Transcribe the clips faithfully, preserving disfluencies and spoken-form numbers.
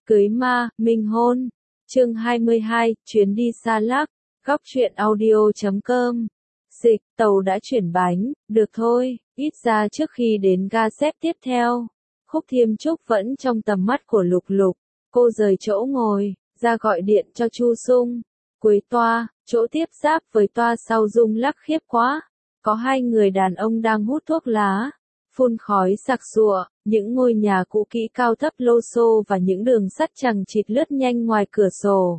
Cưới ma, minh hôn. Chương hai mươi hai, chuyến đi xa lắc. Góc truyện audio chấm com. Dịch, tàu đã chuyển bánh, được thôi, ít ra trước khi đến ga xếp tiếp theo. Khúc Thiêm Trúc vẫn trong tầm mắt của Lục Lục. Cô rời chỗ ngồi, ra gọi điện cho Chu Sung. Cuối toa, chỗ tiếp giáp với toa sau rung lắc khiếp quá. Có hai người đàn ông đang hút thuốc lá, phun khói sặc sụa, những ngôi nhà cũ kỹ cao thấp lô xô và những đường sắt chằng chịt lướt nhanh ngoài cửa sổ.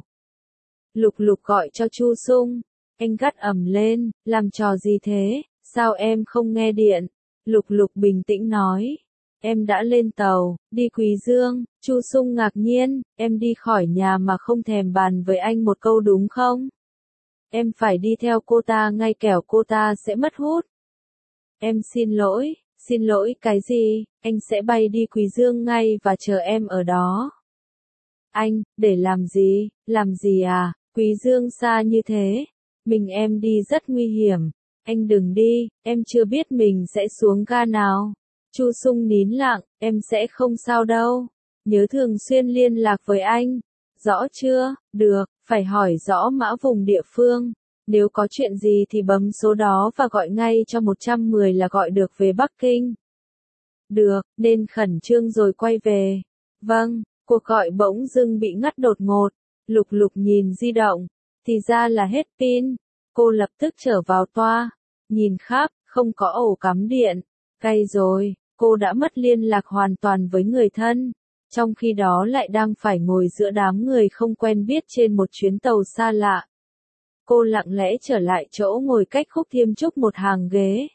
Lục Lục gọi cho Chu Sung, anh gắt ầm lên, làm trò gì thế, sao em không nghe điện? Lục Lục bình tĩnh nói, em đã lên tàu, đi Quý Dương. Chu Sung ngạc nhiên, em đi khỏi nhà mà không thèm bàn với anh một câu đúng không? Em phải đi theo cô ta ngay kẻo cô ta sẽ mất hút. Em xin lỗi, xin lỗi cái gì, anh sẽ bay đi Quý Dương ngay và chờ em ở đó. Anh, để làm gì, làm gì à, Quý Dương xa như thế, mình em đi rất nguy hiểm, anh đừng đi, em chưa biết mình sẽ xuống ga nào. Chu Sung nín lặng, em sẽ không sao đâu, nhớ thường xuyên liên lạc với anh. Rõ chưa, được, phải hỏi rõ mã vùng địa phương. Nếu có chuyện gì thì bấm số đó và gọi ngay cho một trăm mười là gọi được về Bắc Kinh. Được, nên khẩn trương rồi quay về. Vâng, cuộc gọi bỗng dưng bị ngắt đột ngột. Lục Lục nhìn di động, thì ra là hết pin. Cô lập tức trở vào toa, nhìn khắp, không có ổ cắm điện. Cay rồi, cô đã mất liên lạc hoàn toàn với người thân. Trong khi đó lại đang phải ngồi giữa đám người không quen biết trên một chuyến tàu xa lạ. Cô lặng lẽ trở lại chỗ ngồi cách Khúc Thiêm Trúc một hàng ghế.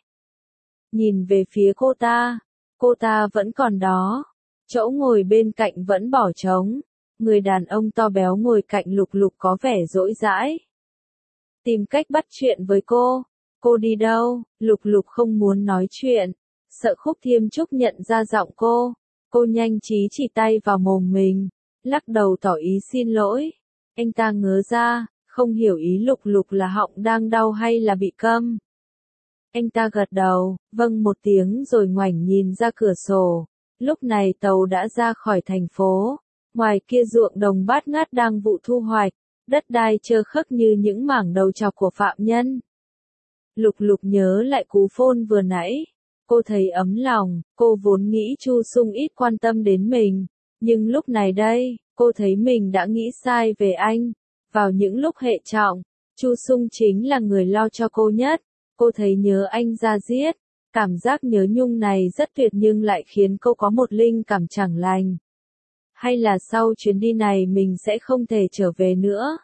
Nhìn về phía cô ta, cô ta vẫn còn đó. Chỗ ngồi bên cạnh vẫn bỏ trống. Người đàn ông to béo ngồi cạnh Lục Lục có vẻ dỗi dãi. Tìm cách bắt chuyện với cô. Cô đi đâu? Lục Lục không muốn nói chuyện. Sợ Khúc Thiêm Trúc nhận ra giọng cô. Cô nhanh trí chỉ tay vào mồm mình, lắc đầu tỏ ý xin lỗi. Anh ta ngớ ra, không hiểu ý Lục Lục là họng đang đau hay là bị câm. Anh ta gật đầu, vâng một tiếng rồi ngoảnh nhìn ra cửa sổ. Lúc này tàu đã ra khỏi thành phố. Ngoài kia ruộng đồng bát ngát đang vụ thu hoạch, đất đai trơ khấc như những mảng đầu chọc của phạm nhân. Lục Lục nhớ lại cú phone vừa nãy. Cô thấy ấm lòng, cô vốn nghĩ Chu Sung ít quan tâm đến mình, nhưng lúc này đây, cô thấy mình đã nghĩ sai về anh. Vào những lúc hệ trọng, Chu Sung chính là người lo cho cô nhất. Cô thấy nhớ anh ra diết, cảm giác nhớ nhung này rất tuyệt nhưng lại khiến cô có một linh cảm chẳng lành. Hay là sau chuyến đi này mình sẽ không thể trở về nữa?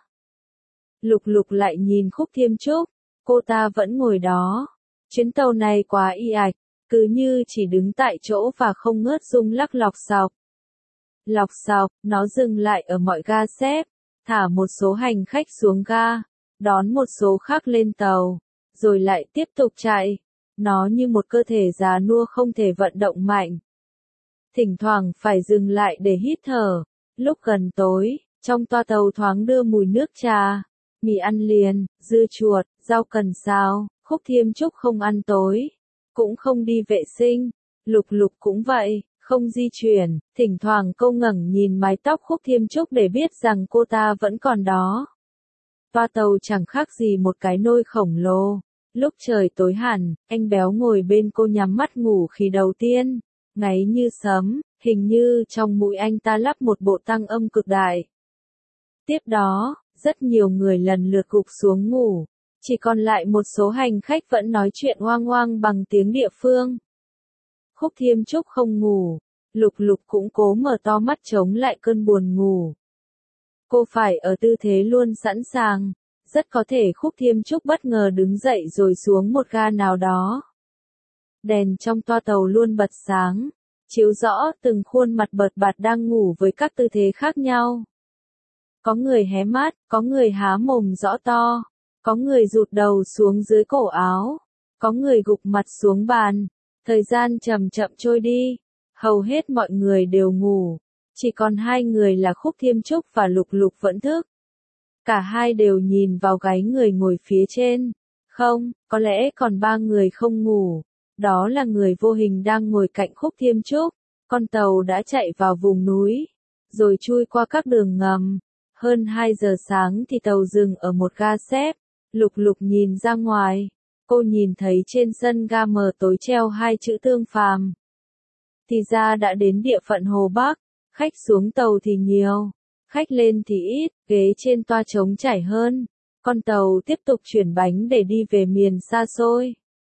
Lục Lục lại nhìn Khúc Thiêm Trúc, cô ta vẫn ngồi đó. Chuyến tàu này quá y ạch. Cứ như chỉ đứng tại chỗ và không ngớt rung lắc lọc xọc. Lọc xọc, nó dừng lại ở mọi ga xếp, thả một số hành khách xuống ga, đón một số khác lên tàu, rồi lại tiếp tục chạy. Nó như một cơ thể già nua không thể vận động mạnh. Thỉnh thoảng phải dừng lại để hít thở. Lúc gần tối, trong toa tàu thoáng đưa mùi nước trà, mì ăn liền, dưa chuột, rau cần xào. Khúc Thiêm Trúc không ăn tối, cũng không đi vệ sinh. Lục Lục cũng vậy, không di chuyển. Thỉnh thoảng cô ngẩng nhìn mái tóc Khúc Thiêm Trúc để biết rằng cô ta vẫn còn đó. Toa tàu chẳng khác gì một cái nôi khổng lồ. Lúc trời tối hẳn, anh béo ngồi bên cô nhắm mắt ngủ khi đầu tiên, ngáy như sấm, hình như trong mũi anh ta lắp một bộ tăng âm cực đại. Tiếp đó, rất nhiều người lần lượt gục xuống ngủ. Chỉ còn lại một số hành khách vẫn nói chuyện oang oang bằng tiếng địa phương. Khúc Thiêm Trúc không ngủ, Lục Lục cũng cố mở to mắt chống lại cơn buồn ngủ. Cô phải ở tư thế luôn sẵn sàng, rất có thể Khúc Thiêm Trúc bất ngờ đứng dậy rồi xuống một ga nào đó. Đèn trong toa tàu luôn bật sáng, chiếu rõ từng khuôn mặt bợt bạt đang ngủ với các tư thế khác nhau. Có người hé mắt, có người há mồm rõ to. Có người rụt đầu xuống dưới cổ áo, có người gục mặt xuống bàn. Thời gian chậm chậm trôi đi, hầu hết mọi người đều ngủ, chỉ còn hai người là Khúc Thiêm Trúc và Lục Lục vẫn thức. Cả hai đều nhìn vào gáy người ngồi phía trên. Không, có lẽ còn ba người không ngủ. Đó là người vô hình đang ngồi cạnh Khúc Thiêm Trúc. Con tàu đã chạy vào vùng núi. rồi chui qua các đường ngầm. Hơn hai giờ sáng thì tàu dừng ở một ga xếp. Lục Lục nhìn ra ngoài, cô nhìn thấy trên sân ga mờ tối treo hai chữ Tương Phàm. Thì ra đã đến địa phận Hồ Bắc, khách xuống tàu thì nhiều, khách lên thì ít, ghế trên toa trống trải hơn. Con tàu tiếp tục chuyển bánh để đi về miền xa xôi.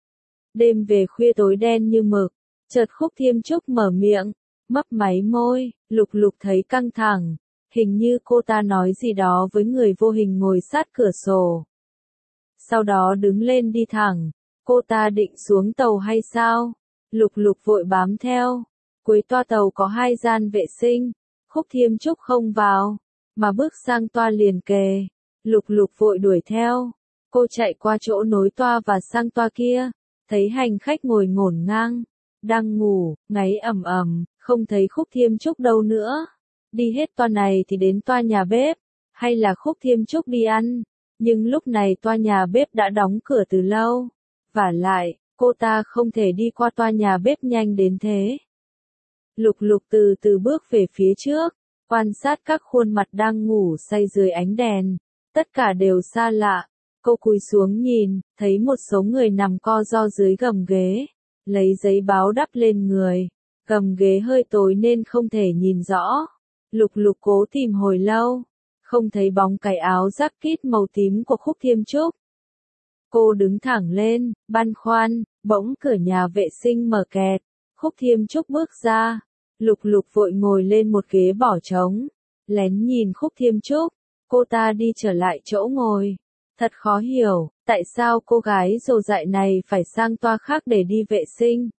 Đêm về khuya tối đen như mực, chợt Khúc Thiêm Trúc mở miệng, mấp máy môi. Lục Lục thấy căng thẳng, hình như cô ta nói gì đó với người vô hình ngồi sát cửa sổ. Sau đó đứng lên đi thẳng, cô ta định xuống tàu hay sao? Lục Lục vội bám theo. Cuối toa tàu có hai gian vệ sinh, Khúc Thiêm Trúc không vào, mà bước sang toa liền kề. Lục Lục vội đuổi theo. Cô chạy qua chỗ nối toa và sang toa kia, thấy hành khách ngồi ngổn ngang, đang ngủ, ngáy ầm ầm, không thấy Khúc Thiêm Trúc đâu nữa. Đi hết toa này thì đến toa nhà bếp, hay là Khúc Thiêm Trúc đi ăn, nhưng lúc này toa nhà bếp đã đóng cửa từ lâu. Vả lại, cô ta không thể đi qua toa nhà bếp nhanh đến thế. Lục Lục từ từ bước về phía trước, quan sát các khuôn mặt đang ngủ say dưới ánh đèn, tất cả đều xa lạ. Cô cúi xuống nhìn, thấy một số người nằm co ro dưới gầm ghế, lấy giấy báo đắp lên người. Gầm ghế hơi tối nên không thể nhìn rõ. Lục Lục cố tìm hồi lâu, không thấy bóng cái áo jacket màu tím của Khúc Thiêm Trúc. Cô đứng thẳng lên, băn khoăn, bỗng cửa nhà vệ sinh mở kẹt, Khúc Thiêm Trúc bước ra. Lục Lục vội ngồi lên một ghế bỏ trống, lén nhìn Khúc Thiêm Trúc. Cô ta đi trở lại chỗ ngồi. Thật khó hiểu, tại sao cô gái rồ dại này phải sang toa khác để đi vệ sinh.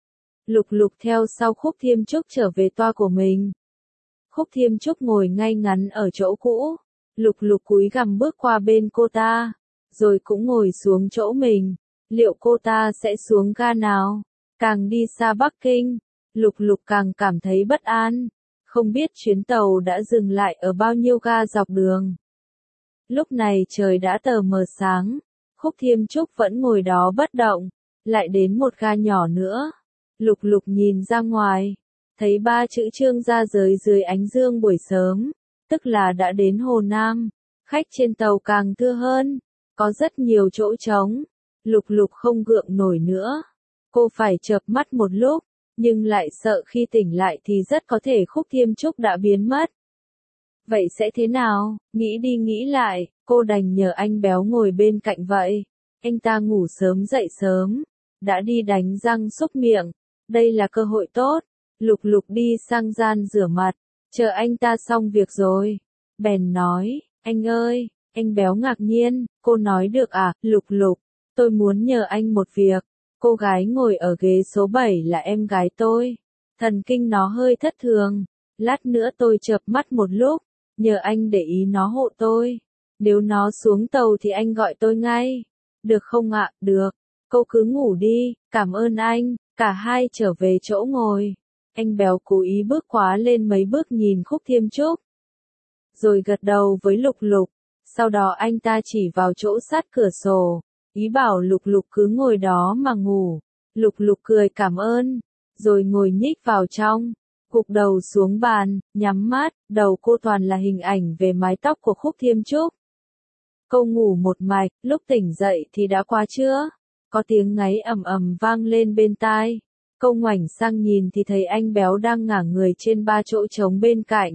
Lục Lục theo sau Khúc Thiêm Trúc trở về toa của mình. Khúc Thiêm Trúc ngồi ngay ngắn ở chỗ cũ. Lục Lục cúi gằm bước qua bên cô ta, rồi cũng ngồi xuống chỗ mình. Liệu cô ta sẽ xuống ga nào? Càng đi xa Bắc Kinh, Lục Lục càng cảm thấy bất an. Không biết chuyến tàu đã dừng lại ở bao nhiêu ga dọc đường. Lúc này trời đã tờ mờ sáng, Khúc Thiêm Trúc vẫn ngồi đó bất động. Lại đến một ga nhỏ nữa. Lục Lục nhìn ra ngoài, thấy ba chữ Trương Gia Giới dưới ánh dương buổi sớm, tức là đã đến Hồ Nam. Khách trên tàu càng thưa hơn, có rất nhiều chỗ trống. Lục Lục không gượng nổi nữa. Cô phải chợp mắt một lúc, nhưng lại sợ khi tỉnh lại thì rất có thể Khúc Thiêm Trúc đã biến mất. Vậy sẽ thế nào? Nghĩ đi nghĩ lại, cô đành nhờ anh béo ngồi bên cạnh vậy. Anh ta ngủ sớm dậy sớm, đã đi đánh răng súc miệng. Đây là cơ hội tốt. Lục Lục đi sang gian rửa mặt, chờ anh ta xong việc rồi. Bèn nói, anh ơi, anh béo ngạc nhiên, cô nói được à? Lục Lục, tôi muốn nhờ anh một việc. Cô gái ngồi ở ghế số bảy là em gái tôi. Thần kinh nó hơi thất thường. Lát nữa tôi chợp mắt một lúc, nhờ anh để ý nó hộ tôi. Nếu nó xuống tàu thì anh gọi tôi ngay. Được không ạ? Được. Cô cứ ngủ đi, cảm ơn anh. Cả hai trở về chỗ ngồi. Anh béo cố ý bước quá lên mấy bước nhìn Khúc Thiêm Trúc, rồi gật đầu với Lục Lục. Sau đó anh ta chỉ vào chỗ sát cửa sổ, ý bảo Lục Lục cứ ngồi đó mà ngủ. Lục Lục cười cảm ơn, rồi ngồi nhích vào trong, gục đầu xuống bàn, nhắm mắt. Đầu cô toàn là hình ảnh về mái tóc của Khúc Thiêm Trúc. Cô ngủ một mạch, lúc tỉnh dậy thì đã quá trưa. Có tiếng ngáy ầm ầm vang lên bên tai. Cô ngoảnh sang nhìn thì thấy anh béo đang ngả người trên ba chỗ trống bên cạnh.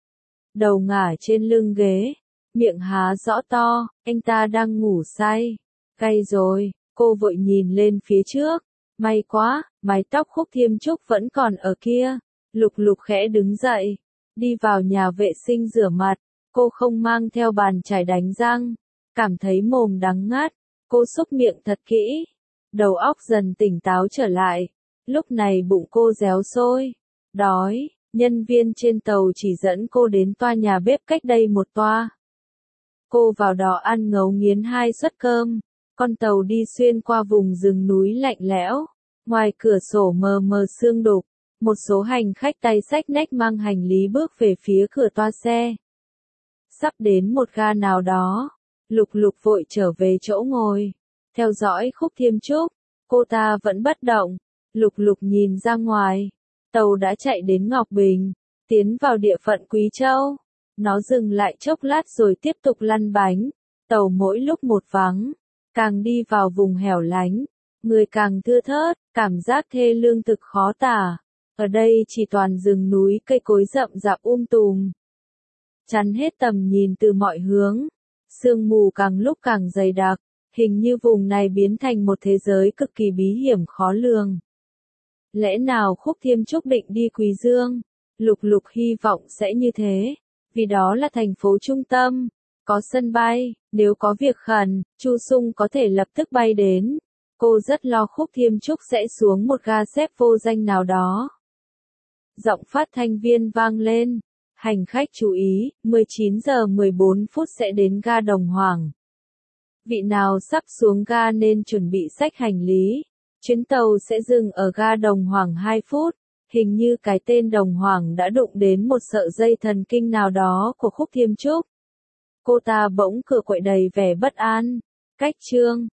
Đầu ngả trên lưng ghế, miệng há rõ to, anh ta đang ngủ say. Cay rồi, cô vội nhìn lên phía trước. May quá, mái tóc Khúc Thiêm Trúc vẫn còn ở kia. Lục Lục khẽ đứng dậy, đi vào nhà vệ sinh rửa mặt. Cô không mang theo bàn chải đánh răng, cảm thấy mồm đắng ngắt. Cô xúc miệng thật kỹ, đầu óc dần tỉnh táo trở lại. Lúc này bụng cô réo sôi, đói. Nhân viên trên tàu chỉ dẫn cô đến toa nhà bếp cách đây một toa. Cô vào đó ăn ngấu nghiến hai suất cơm. Con tàu đi xuyên qua vùng rừng núi lạnh lẽo. Ngoài cửa sổ mờ mờ sương đục. Một số hành khách tay xách nách mang hành lý bước về phía cửa toa xe. Sắp đến một ga nào đó, Lục Lục vội trở về chỗ ngồi, theo dõi Khúc Thiêm Trúc. Cô ta vẫn bất động. Lục Lục nhìn ra ngoài, tàu đã chạy đến Ngọc Bình. tiến vào địa phận Quý Châu. Nó dừng lại chốc lát rồi tiếp tục lăn bánh, tàu mỗi lúc một vắng, càng đi vào vùng hẻo lánh, người càng thưa thớt, cảm giác thê lương thực khó tả. Ở đây chỉ toàn rừng núi cây cối rậm rạp um tùm, chắn hết tầm nhìn từ mọi hướng. Sương mù càng lúc càng dày đặc, hình như vùng này biến thành một thế giới cực kỳ bí hiểm khó lường. Lẽ nào Khúc Thiêm Trúc định đi Quý Dương? Lục Lục hy vọng sẽ như thế, vì đó là thành phố trung tâm, có sân bay, nếu có việc khẩn, Chu Sung có thể lập tức bay đến. Cô rất lo Khúc Thiêm Trúc sẽ xuống một ga xếp vô danh nào đó. Giọng phát thanh viên vang lên. Hành khách chú ý, mười chín giờ mười bốn phút sẽ đến ga Đồng Hoàng. Vị nào sắp xuống ga nên chuẩn bị xách hành lý. Chuyến tàu sẽ dừng ở ga Đồng Hoàng hai phút. Hình như cái tên Đồng Hoàng đã đụng đến một sợi dây thần kinh nào đó của Khúc Thiêm Trúc. Cô ta bỗng cửa quậy đầy vẻ bất an. Cách chương